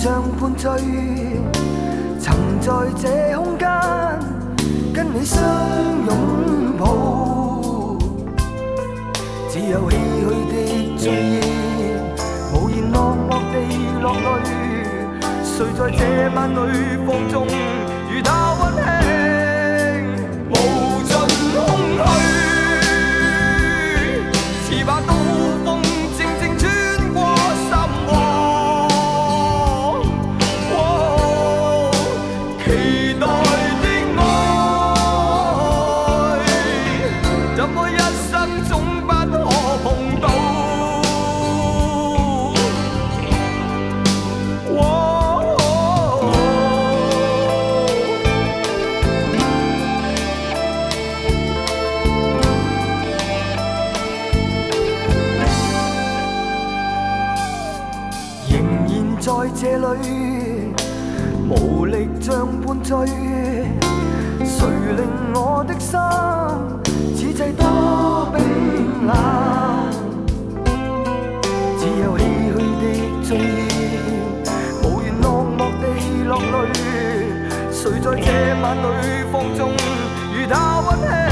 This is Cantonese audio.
像灌醉，曾在这空间跟你相拥抱，只有唏嘘的醉意，无言落寞地落泪。谁在这晚里放纵，如他温馨，无尽空虚，似把刀锋静静穿过心窝。期待的爱，怎么一生总不可碰到？在这里，无力像半醉，谁令我的心此际多冰冷？只有唏嘘的醉意，无言落寞地落泪。谁在这晚里放纵，如他温馨？